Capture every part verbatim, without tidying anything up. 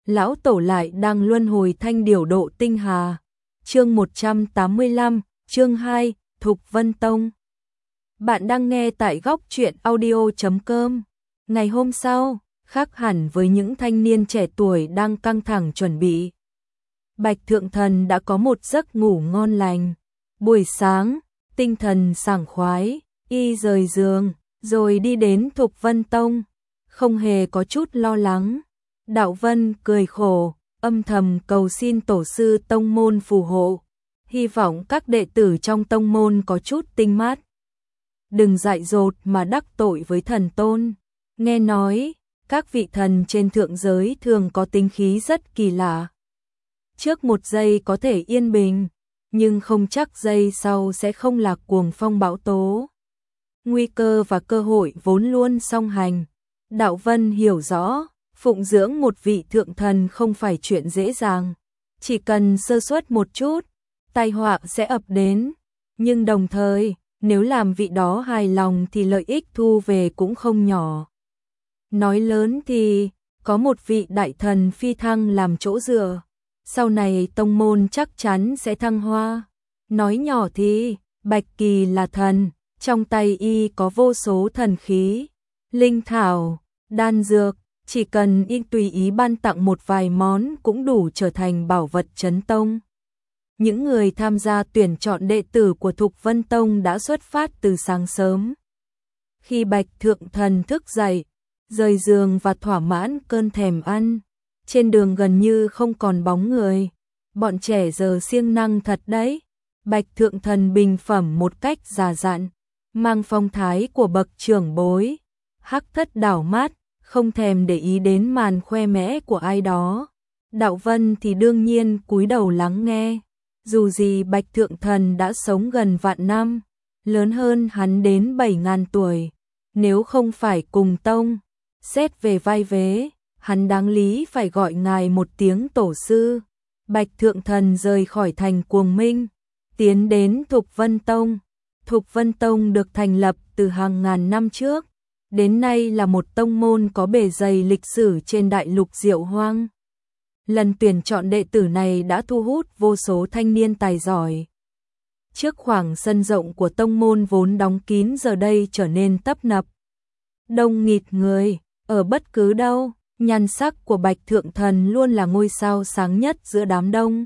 lão tổ lại đang luân hồi thanh điểu độ tinh hà. Chương một trăm tám mươi lăm, chương hai, Thục Vân Tông. Bạn đang nghe tại góc truyện audio chấm com. Ngày hôm sau, khác hẳn với những thanh niên trẻ tuổi đang căng thẳng chuẩn bị. Bạch Thượng Thần đã có một giấc ngủ ngon lành. Buổi sáng, tinh thần sảng khoái, y rời giường, rồi đi đến Thục Vân Tông, không hề có chút lo lắng. Đạo Vân cười khổ, âm thầm cầu xin tổ sư tông môn phù hộ, hy vọng các đệ tử trong tông môn có chút tinh mát. Đừng dại dột mà đắc tội với thần tôn. Nghe nói, các vị thần trên thượng giới thường có tính khí rất kỳ lạ. Trước một giây có thể yên bình, nhưng không chắc giây sau sẽ không là cuồng phong bão tố. Nguy cơ và cơ hội vốn luôn song hành. Đạo Vân hiểu rõ, phụng dưỡng một vị thượng thần không phải chuyện dễ dàng. Chỉ cần sơ suất một chút, tai họa sẽ ập đến. Nhưng đồng thời, nếu làm vị đó hài lòng thì lợi ích thu về cũng không nhỏ. Nói lớn thì, có một vị đại thần phi thăng làm chỗ dựa. Sau này tông môn chắc chắn sẽ thăng hoa. Nói nhỏ thì, Bạch Kỳ là thần, trong tay y có vô số thần khí, linh thảo, đan dược, chỉ cần y tùy ý ban tặng một vài món cũng đủ trở thành bảo vật trấn tông. Những người tham gia tuyển chọn đệ tử của Thục Vân Tông đã xuất phát từ sáng sớm. Khi Bạch Thượng Thần thức dậy, rời giường và thỏa mãn cơn thèm ăn, trên đường gần như không còn bóng người. Bọn trẻ giờ siêng năng thật đấy. Bạch Thượng Thần bình phẩm một cách già dặn, mang phong thái của bậc trưởng bối. Hắc Thất đảo mắt, không thèm để ý đến màn khoe mẽ của ai đó. Đạo Vân thì đương nhiên cúi đầu lắng nghe. Dù gì Bạch Thượng Thần đã sống gần vạn năm, lớn hơn hắn đến bảy ngàn tuổi. Nếu không phải cùng tông, xét về vai vế, hắn đáng lý phải gọi ngài một tiếng tổ sư. Bạch Thượng Thần rời khỏi thành Cuồng Minh, tiến đến Thục Vân Tông. Thục Vân Tông được thành lập từ hàng ngàn năm trước, đến nay là một tông môn có bề dày lịch sử trên đại lục Diệu Hoang. Lần tuyển chọn đệ tử này đã thu hút vô số thanh niên tài giỏi. Trước khoảng sân rộng của tông môn vốn đóng kín giờ đây trở nên tấp nập. Đông nghịt người, ở bất cứ đâu, nhan sắc của Bạch Thượng Thần luôn là ngôi sao sáng nhất giữa đám đông.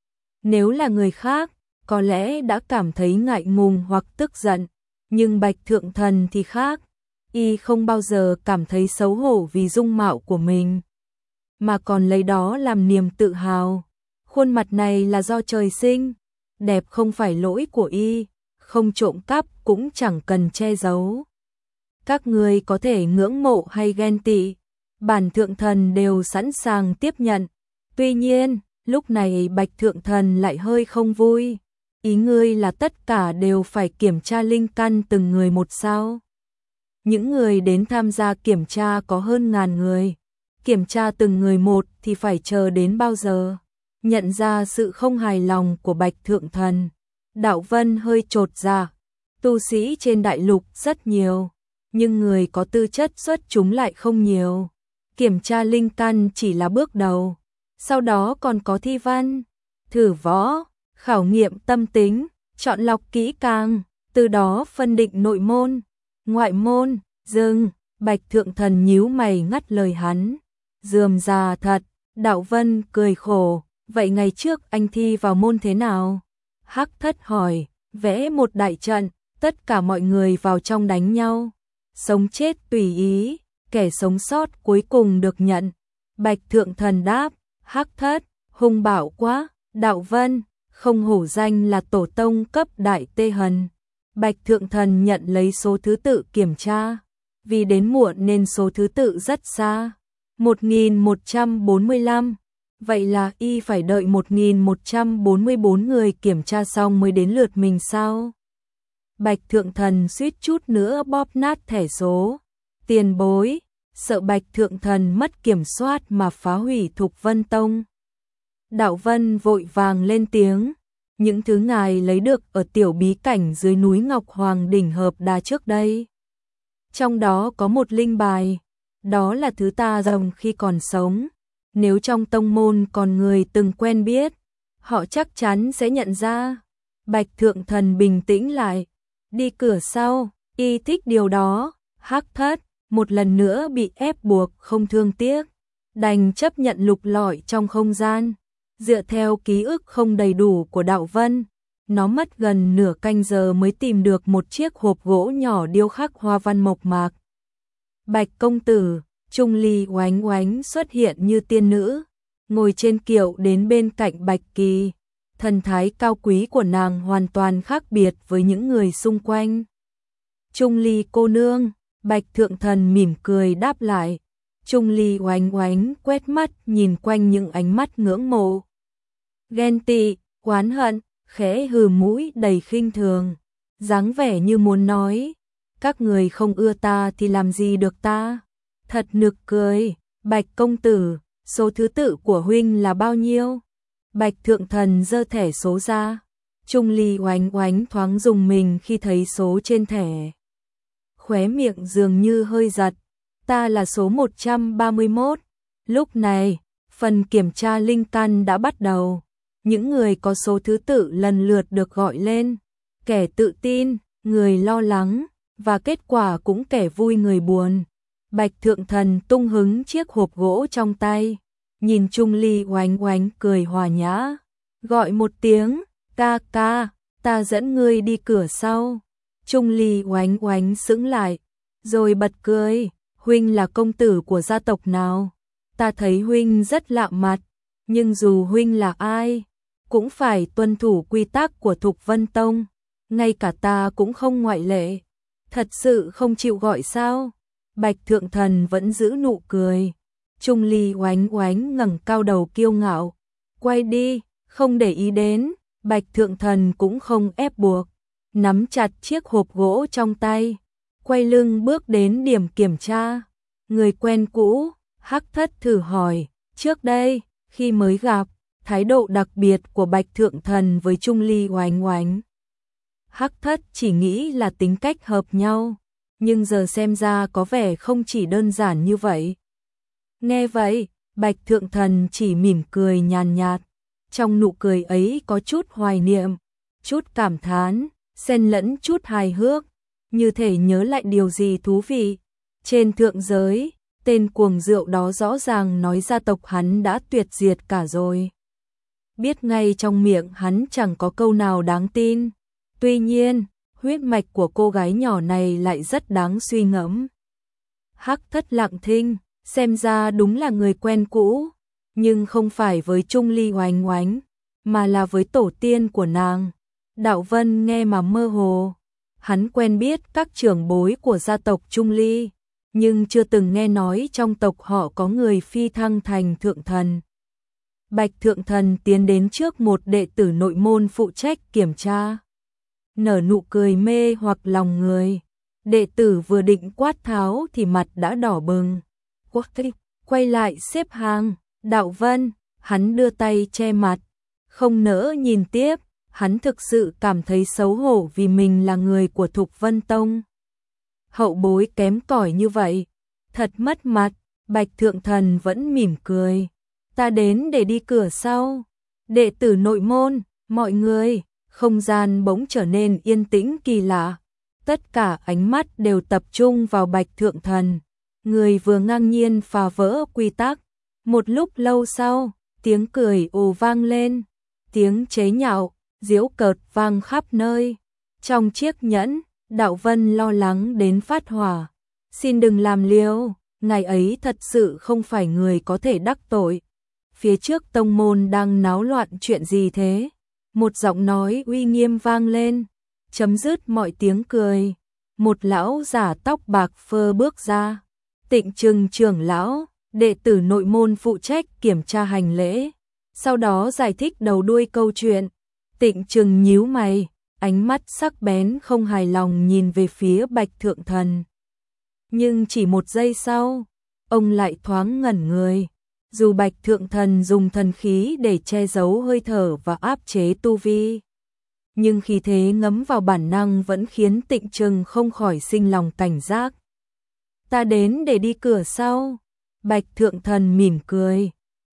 Nếu là người khác, có lẽ đã cảm thấy ngại ngùng hoặc tức giận, nhưng Bạch Thượng Thần thì khác. Y không bao giờ cảm thấy xấu hổ vì dung mạo của mình, mà còn lấy đó làm niềm tự hào. Khuôn mặt này là do trời sinh, đẹp không phải lỗi của y, không trộm cắp cũng chẳng cần che giấu. Các người có thể ngưỡng mộ hay ghen tị, bản Thượng Thần đều sẵn sàng tiếp nhận. Tuy nhiên, lúc này Bạch Thượng Thần lại hơi không vui. Ý ngươi là tất cả đều phải kiểm tra linh căn từng người một sao? Những người đến tham gia kiểm tra có hơn ngàn người. Kiểm tra từng người một thì phải chờ đến bao giờ? Nhận ra sự không hài lòng của Bạch Thượng Thần, Đạo Vân hơi chột dạ. Tu sĩ trên đại lục rất nhiều, nhưng người có tư chất xuất chúng lại không nhiều. Kiểm tra linh căn chỉ là bước đầu, sau đó còn có thi văn, thử võ, khảo nghiệm tâm tính, chọn lọc kỹ càng, từ đó phân định nội môn, ngoại môn. Dừng, Bạch Thượng Thần nhíu mày ngắt lời hắn. Rườm rà thật. Đạo Vân cười khổ, vậy ngày trước anh thi vào môn thế nào? Hắc Thất hỏi. Vẽ một đại trận, tất cả mọi người vào trong đánh nhau, sống chết tùy ý, kẻ sống sót cuối cùng được nhận. Bạch Thượng Thần đáp. Hắc Thất, hung bạo quá. Đạo Vân, không hổ danh là tổ tông cấp đại tê hần. Bạch Thượng Thần nhận lấy số thứ tự kiểm tra, vì đến muộn nên số thứ tự rất xa. một nghìn một trăm bốn mươi lăm. Vậy là y phải đợi một nghìn một trăm bốn mươi bốn người kiểm tra xong mới đến lượt mình sao? Bạch Thượng Thần suýt chút nữa bóp nát thẻ số. Tiền bối, sợ Bạch Thượng Thần mất kiểm soát mà phá hủy Thục Vân Tông. Đạo Vân vội vàng lên tiếng. Những thứ ngài lấy được ở tiểu bí cảnh dưới núi Ngọc Hoàng đỉnh Hợp Đà trước đây, trong đó có một linh bài, đó là thứ ta dùng khi còn sống. nếu trong tông môn còn người từng quen biết, họ chắc chắn sẽ nhận ra. Bạch Thượng Thần bình tĩnh lại, đi cửa sau, y thích điều đó. Hắc Thất một lần nữa bị ép buộc không thương tiếc, đành chấp nhận lục lọi trong không gian. Dựa theo ký ức không đầy đủ của Đạo Vân, nó mất gần nửa canh giờ mới tìm được một chiếc hộp gỗ nhỏ điêu khắc hoa văn mộc mạc. Bạch công tử, Trung Ly oánh oánh xuất hiện như tiên nữ, ngồi trên kiệu đến bên cạnh Bạch Kỳ. Thần thái cao quý của nàng hoàn toàn khác biệt với những người xung quanh. Trung Ly cô nương, Bạch Thượng Thần mỉm cười đáp lại. Trung Ly oánh oánh quét mắt nhìn quanh những ánh mắt ngưỡng mộ, ghen tị, oán hận, khẽ hừ mũi đầy khinh thường, dáng vẻ như muốn nói, các người không ưa ta thì làm gì được ta. Thật nực cười. Bạch công tử, số thứ tự của huynh là bao nhiêu? Bạch Thượng Thần giơ thẻ số ra. Trung Ly oánh oánh thoáng rùng mình khi thấy số trên thẻ. Khóe miệng dường như hơi giật. Ta là số một trăm ba mươi mốt. Lúc này, phần kiểm tra linh căn đã bắt đầu. Những người có số thứ tự lần lượt được gọi lên. Kẻ tự tin, người lo lắng, và kết quả cũng kẻ vui người buồn. Bạch Thượng Thần tung hứng chiếc hộp gỗ trong tay, nhìn Trung Ly oánh oánh cười hòa nhã, gọi một tiếng, ca ca, ta dẫn ngươi đi cửa sau. Trung Ly oánh oánh sững lại, rồi bật cười, huynh là công tử của gia tộc nào? Ta thấy huynh rất lạ mặt, nhưng dù huynh là ai, cũng phải tuân thủ quy tắc của Thục Vân Tông, ngay cả ta cũng không ngoại lệ. Thật sự không chịu gọi sao? Bạch Thượng Thần vẫn giữ nụ cười. Trung Ly oánh oánh ngẩng cao đầu kiêu ngạo, quay đi, không để ý đến. Bạch Thượng Thần cũng không ép buộc, nắm chặt chiếc hộp gỗ trong tay, quay lưng bước đến điểm kiểm tra. Người quen cũ, Hắc Thất thử hỏi, trước đây, khi mới gặp, thái độ đặc biệt của Bạch Thượng Thần với Trung Ly oánh oánh. Hắc Thất chỉ nghĩ là tính cách hợp nhau, nhưng giờ xem ra có vẻ không chỉ đơn giản như vậy. Nghe vậy, Bạch Thượng Thần chỉ mỉm cười nhàn nhạt, trong nụ cười ấy có chút hoài niệm, chút cảm thán, xen lẫn chút hài hước, như thể nhớ lại điều gì thú vị. Trên thượng giới, tên cuồng rượu đó rõ ràng nói gia tộc hắn đã tuyệt diệt cả rồi. Biết ngay trong miệng hắn chẳng có câu nào đáng tin. Tuy nhiên, huyết mạch của cô gái nhỏ này lại rất đáng suy ngẫm. Hắc Thất lặng thinh, xem ra đúng là người quen cũ, nhưng không phải với Trung Ly oánh oánh, mà là với tổ tiên của nàng. Đạo Vân nghe mà mơ hồ, hắn quen biết các trưởng bối của gia tộc Trung Ly, nhưng chưa từng nghe nói trong tộc họ có người phi thăng thành thượng thần. Bạch Thượng Thần tiến đến trước một đệ tử nội môn phụ trách kiểm tra, nở nụ cười mê hoặc lòng người. Đệ tử vừa định quát tháo thì mặt đã đỏ bừng. Quay lại xếp hàng, Đạo Vân, hắn đưa tay che mặt, không nỡ nhìn tiếp. Hắn thực sự cảm thấy xấu hổ vì mình là người của Thục Vân Tông. Hậu bối kém cỏi như vậy, thật mất mặt. Bạch Thượng Thần vẫn mỉm cười. Ta đến để đi cửa sau. Đệ tử nội môn, mọi người, không gian bỗng trở nên yên tĩnh kỳ lạ. Tất cả ánh mắt đều tập trung vào Bạch Thượng Thần, người vừa ngang nhiên phá vỡ quy tắc. Một lúc lâu sau, tiếng cười ồ vang lên, tiếng chế nhạo, giễu cợt vang khắp nơi. Trong chiếc nhẫn, Đạo Vân lo lắng đến phát hỏa. Xin đừng làm liều, ngài ấy thật sự không phải người có thể đắc tội. Phía trước tông môn đang náo loạn chuyện gì thế? Một giọng nói uy nghiêm vang lên, chấm dứt mọi tiếng cười. Một lão giả tóc bạc phơ bước ra. Tịnh Trừng trưởng lão, đệ tử nội môn phụ trách kiểm tra hành lễ, sau đó giải thích đầu đuôi câu chuyện. Tịnh Trừng nhíu mày, ánh mắt sắc bén không hài lòng nhìn về phía Bạch Thượng Thần. Nhưng chỉ một giây sau, ông lại thoáng ngẩn người. Dù Bạch Thượng Thần dùng thần khí để che giấu hơi thở và áp chế tu vi, nhưng khí thế ngấm vào bản năng vẫn khiến Tịnh Trừng không khỏi sinh lòng cảnh giác. Ta đến để đi cửa sau. Bạch Thượng Thần mỉm cười.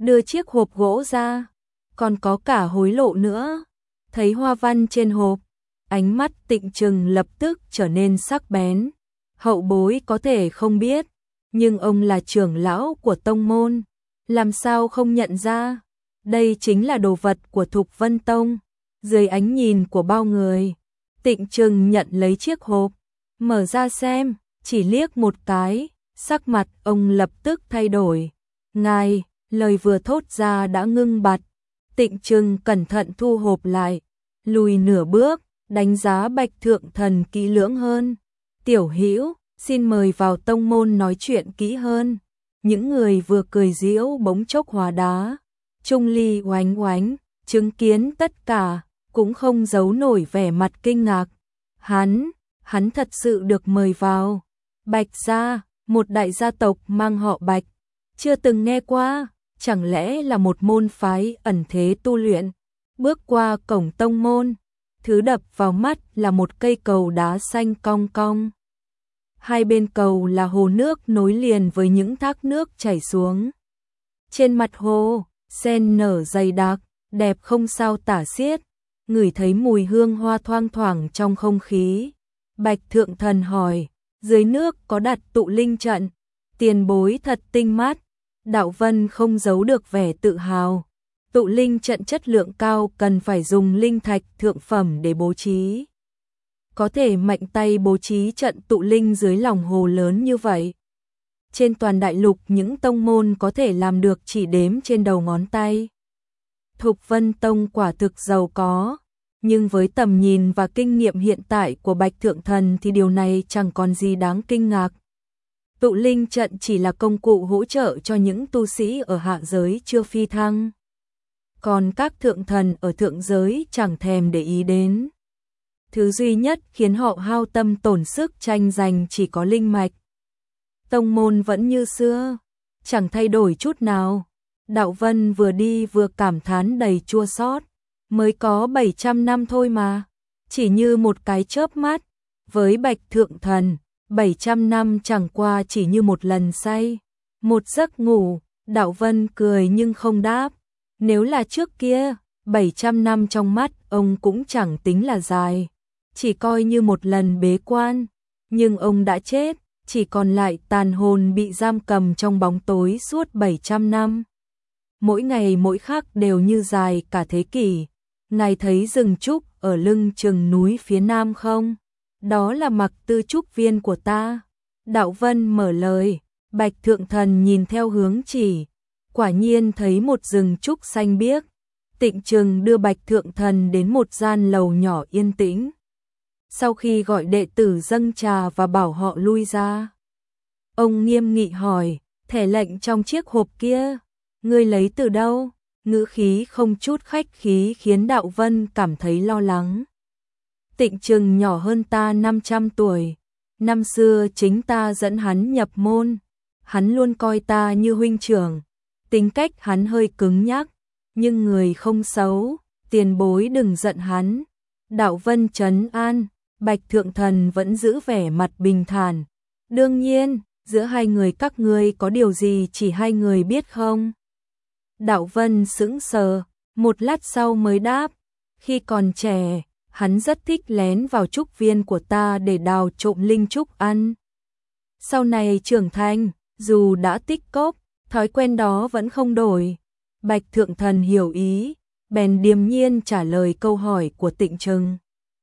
đưa chiếc hộp gỗ ra, còn có cả hối lộ nữa. Thấy hoa văn trên hộp, ánh mắt Tịnh Trừng lập tức trở nên sắc bén. Hậu bối có thể không biết, nhưng ông là trưởng lão của tông môn, làm sao không nhận ra? Đây chính là đồ vật của Thục Vân Tông. Dưới ánh nhìn của bao người, Tịnh Trừng nhận lấy chiếc hộp, mở ra xem, chỉ liếc một cái, sắc mặt ông lập tức thay đổi. Ngài, lời vừa thốt ra đã ngưng bặt. Tịnh Trừng cẩn thận thu hộp lại, lùi nửa bước, đánh giá Bạch Thượng Thần kỹ lưỡng hơn. Tiểu Hữu, xin mời vào tông môn nói chuyện kỹ hơn. Những người vừa cười giễu bỗng chốc hóa đá. Trung Ly oánh oánh, chứng kiến tất cả, cũng không giấu nổi vẻ mặt kinh ngạc. Hắn, hắn thật sự được mời vào. Bạch gia, một đại gia tộc mang họ Bạch, chưa từng nghe qua, chẳng lẽ là một môn phái ẩn thế tu luyện. Bước qua cổng tông môn, thứ đập vào mắt là một cây cầu đá xanh cong cong. Hai bên cầu là hồ nước nối liền với những thác nước chảy xuống. Trên mặt hồ, sen nở dày đặc, đẹp không sao tả xiết, ngửi thấy mùi hương hoa thoang thoảng trong không khí. Bạch Thượng Thần hỏi, dưới nước có đặt tụ linh trận, tiền bối thật tinh mắt. Đạo Vân không giấu được vẻ tự hào. Tụ linh trận chất lượng cao cần phải dùng linh thạch thượng phẩm để bố trí. Có thể mạnh tay bố trí trận tụ linh dưới lòng hồ lớn như vậy. Trên toàn đại lục những tông môn có thể làm được chỉ đếm trên đầu ngón tay. Thục Vân Tông quả thực giàu có, nhưng với tầm nhìn và kinh nghiệm hiện tại của Bạch Thượng Thần thì điều này chẳng còn gì đáng kinh ngạc. Tụ linh trận chỉ là công cụ hỗ trợ cho những tu sĩ ở hạ giới chưa phi thăng. Còn các thượng thần ở thượng giới chẳng thèm để ý đến. Thứ duy nhất khiến họ hao tâm tổn sức tranh giành chỉ có linh mạch. Tông môn vẫn như xưa, chẳng thay đổi chút nào. Đạo Vân vừa đi vừa cảm thán đầy chua xót. Mới có bảy trăm năm thôi mà, chỉ như một cái chớp mắt. Với Bạch Thượng Thần, bảy trăm năm chẳng qua chỉ như một lần say, một giấc ngủ. Đạo Vân cười nhưng không đáp. Nếu là trước kia, bảy trăm năm trong mắt ông cũng chẳng tính là dài, chỉ coi như một lần bế quan. Nhưng ông đã chết, chỉ còn lại tàn hồn bị giam cầm trong bóng tối suốt bảy trăm năm. Mỗi ngày mỗi khắc đều như dài cả thế kỷ. Ngài thấy rừng trúc ở lưng chừng núi phía nam không? Đó là Mặc Tư Trúc Viên của ta. Đạo Vân mở lời, Bạch Thượng Thần nhìn theo hướng chỉ, quả nhiên thấy một rừng trúc xanh biếc. Tịnh Trừng đưa Bạch Thượng Thần đến một gian lầu nhỏ yên tĩnh. Sau khi gọi đệ tử dâng trà và bảo họ lui ra, ông nghiêm nghị hỏi, thẻ lệnh trong chiếc hộp kia, ngươi lấy từ đâu? Ngữ khí không chút khách khí khiến Đạo Vân cảm thấy lo lắng. Tịnh Trừng nhỏ hơn ta năm trăm tuổi. Năm xưa chính ta dẫn hắn nhập môn. Hắn luôn coi ta như huynh trưởng. Tính cách hắn hơi cứng nhắc, nhưng người không xấu, tiền bối đừng giận hắn. Đạo Vân trấn an, Bạch Thượng Thần vẫn giữ vẻ mặt bình thản. Đương nhiên, giữa hai người các ngươi có điều gì chỉ hai người biết không? Đạo Vân sững sờ, một lát sau mới đáp, khi còn trẻ, hắn rất thích lén vào trúc viên của ta để đào trộm linh trúc ăn. Sau này trưởng thành, dù đã tích cóp, thói quen đó vẫn không đổi. Bạch Thượng Thần hiểu ý, bèn điềm nhiên trả lời câu hỏi của Tịnh Trừng.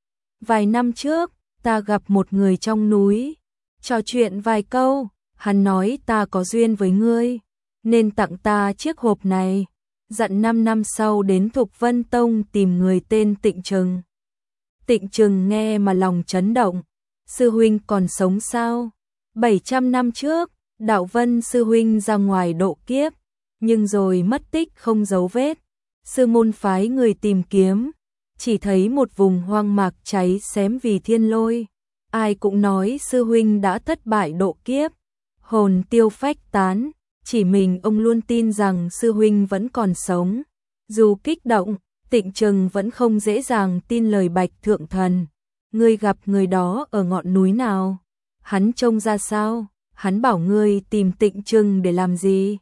Vài năm trước, ta gặp một người trong núi, trò chuyện vài câu, hắn nói ta có duyên với ngươi, nên tặng ta chiếc hộp này, dặn năm năm sau đến Thục Vân Tông tìm người tên Tịnh Trừng. Tịnh Trừng nghe mà lòng chấn động, sư huynh còn sống sao? bảy trăm năm trước, Đạo Vân sư huynh ra ngoài độ kiếp, nhưng rồi mất tích không dấu vết. Sư môn phái người tìm kiếm, chỉ thấy một vùng hoang mạc cháy xém vì thiên lôi. Ai cũng nói sư huynh đã thất bại độ kiếp, hồn tiêu phách tán, chỉ mình ông luôn tin rằng sư huynh vẫn còn sống. Dù kích động, Tịnh Trừng vẫn không dễ dàng tin lời Bạch Thượng Thần. Ngươi gặp người đó ở ngọn núi nào? Hắn trông ra sao? Hắn bảo ngươi tìm Tịnh Trừng để làm gì?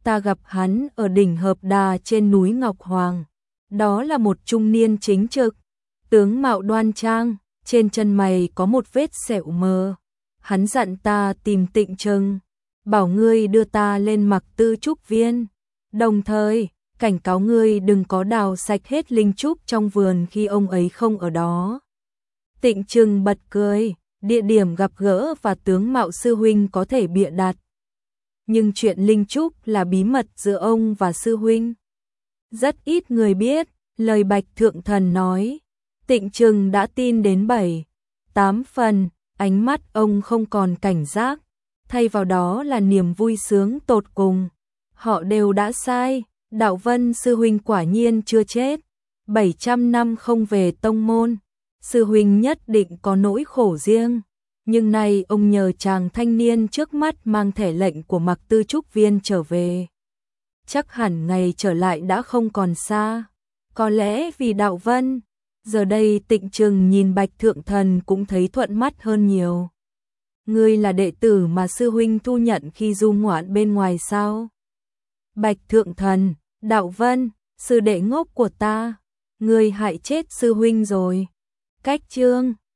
ta gặp hắn ở đỉnh Hợp Đà trên núi Ngọc Hoàng. Đó là một trung niên chính trực, tướng mạo đoan trang, trên chân mày có một vết sẹo mờ. Hắn dặn ta tìm Tịnh Trừng, bảo ngươi đưa ta lên Mặc Tư Trúc Viên, đồng thời cảnh cáo ngươi đừng có đào sạch hết linh trúc trong vườn khi ông ấy không ở đó. Tịnh Trừng bật cười, địa điểm gặp gỡ và tướng mạo sư huynh có thể bịa đặt, nhưng chuyện linh trúc là bí mật giữa ông và sư huynh. Rất ít người biết, lời Bạch Thượng Thần nói, Tịnh Trừng đã tin đến bảy, tám phần, ánh mắt ông không còn cảnh giác, thay vào đó là niềm vui sướng tột cùng. Họ đều đã sai, Đạo Vân sư huynh quả nhiên chưa chết, bảy trăm năm không về tông môn, sư huynh nhất định có nỗi khổ riêng. Nhưng nay ông nhờ chàng thanh niên trước mắt mang thẻ lệnh của Mặc Tư Trúc Viên trở về. Chắc hẳn ngày trở lại đã không còn xa. Có lẽ vì Đạo Vân, giờ đây Tịnh Trừng nhìn Bạch Thượng Thần cũng thấy thuận mắt hơn nhiều. Ngươi là đệ tử mà sư huynh thu nhận khi du ngoạn bên ngoài sao? Bạch Thượng Thần, Đạo Vân, sư đệ ngốc của ta, ngươi hại chết sư huynh rồi. Cách chương